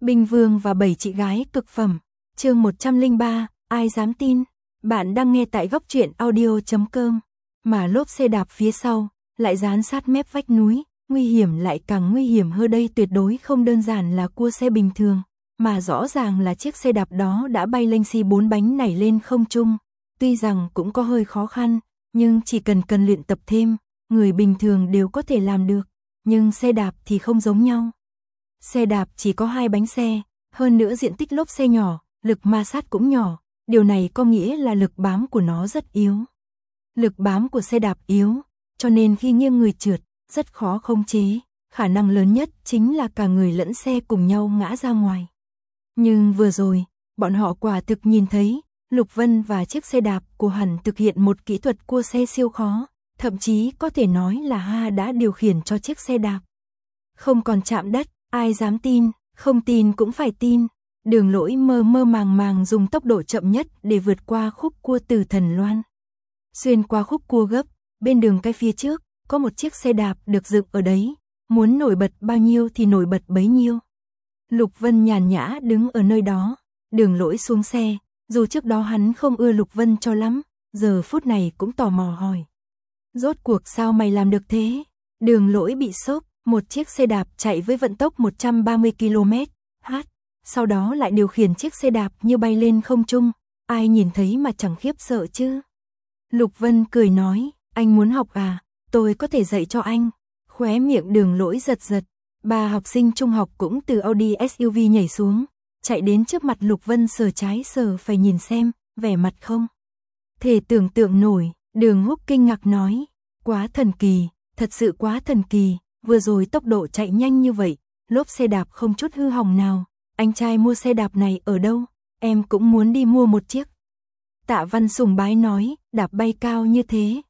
Bình Vương và 7 chị gái cực phẩm. Chương 103, ai dám tin. Bạn đang nghe tại góc truyện audio.com. Mà lốp xe đạp phía sau lại dán sát mép vách núi, nguy hiểm lại càng nguy hiểm hơn, đây tuyệt đối không đơn giản là cua xe bình thường, mà rõ ràng là chiếc xe đạp đó đã bay lênh xi 4 bánh nảy lên không trung. Tuy rằng cũng có hơi khó khăn, nhưng chỉ cần luyện tập thêm, người bình thường đều có thể làm được. Nhưng xe đạp thì không giống nhau. Xe đạp chỉ có 2 bánh xe, hơn nữa diện tích lốp xe nhỏ, lực ma sát cũng nhỏ, điều này có nghĩa là lực bám của nó rất yếu. Lực bám của xe đạp yếu, cho nên khi nghiêng người trượt, rất khó khống chế, khả năng lớn nhất chính là cả người lẫn xe cùng nhau ngã ra ngoài. Nhưng vừa rồi, bọn họ quả thực nhìn thấy, Lục Vân và chiếc xe đạp của hắn thực hiện một kỹ thuật cua xe siêu khó, thậm chí có thể nói là Ha đã điều khiển cho chiếc xe đạp. Không còn chạm đất, ai dám tin, không tin cũng phải tin. Đường Lỗi mơ màng dùng tốc độ chậm nhất để vượt qua khúc cua từ Thần Loan. Xuyên qua khúc cua gấp, bên đường cái phía trước, có một chiếc xe đạp được dựng ở đấy, muốn nổi bật bao nhiêu thì nổi bật bấy nhiêu. Lục Vân nhàn nhã đứng ở nơi đó, Đường Lỗi xuống xe, dù trước đó hắn không ưa Lục Vân cho lắm, giờ phút này cũng tò mò hỏi. Rốt cuộc sao mày làm được thế? Đường Lỗi bị sốc, một chiếc xe đạp chạy với vận tốc 130 km/h, sau đó lại điều khiển chiếc xe đạp như bay lên không trung, ai nhìn thấy mà chẳng khiếp sợ chứ? Lục Vân cười nói, anh muốn học à, tôi có thể dạy cho anh. Khóe miệng Đường Lỗi giật giật, 3 học sinh trung học cũng từ Audi SUV nhảy xuống, chạy đến trước mặt Lục Vân sờ trái sờ phải nhìn xem, vẻ mặt không thể tưởng tượng nổi. Đường Húc kinh ngạc nói, quá thần kỳ, thật sự quá thần kỳ, vừa rồi tốc độ chạy nhanh như vậy, lốp xe đạp không chút hư hỏng nào, anh trai mua xe đạp này ở đâu, em cũng muốn đi mua một chiếc. Tạ Văn sùng bái nói, đạp bay cao như thế,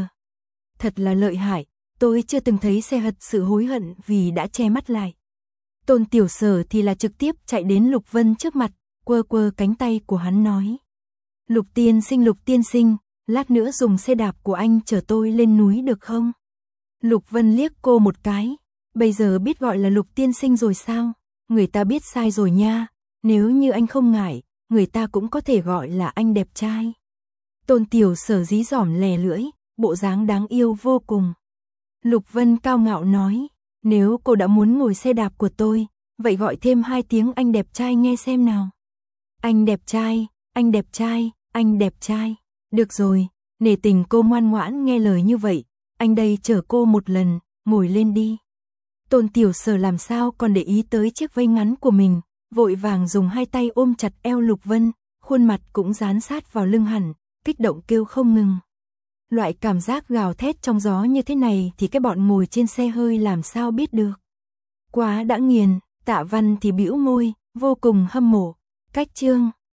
thật là lợi hại, tôi chưa từng thấy xe thật sự hối hận vì đã che mắt lại. Tôn Tiểu Sở thì là trực tiếp chạy đến Lục Vân trước mặt, quơ cánh tay của hắn nói. Lục tiên sinh, lát nữa dùng xe đạp của anh chở tôi lên núi được không? Lục Vân liếc cô một cái, bây giờ biết gọi là Lục tiên sinh rồi sao? Người ta biết sai rồi nha, nếu như anh không ngại, người ta cũng có thể gọi là anh đẹp trai. Tôn Tiểu Sở dí dỏm lè lưỡi, bộ dáng đáng yêu vô cùng. Lục Vân cao ngạo nói, nếu cô đã muốn ngồi xe đạp của tôi, vậy gọi thêm 2 tiếng anh đẹp trai nghe xem nào. Anh đẹp trai, anh đẹp trai, anh đẹp trai. Được rồi, nể tình cô ngoan ngoãn nghe lời như vậy, anh đây chở cô một lần, ngồi lên đi. Tôn Tiểu Sở làm sao còn để ý tới chiếc váy ngắn của mình, vội vàng dùng 2 tay ôm chặt eo Lục Vân, khuôn mặt cũng dán sát vào lưng hẳn, kích động kêu không ngừng. Loại cảm giác gào thét trong gió như thế này thì cái bọn ngồi trên xe hơi làm sao biết được. Quá đã nghiền, Tạ Văn thì bĩu môi, vô cùng hâm mộ. Cách chương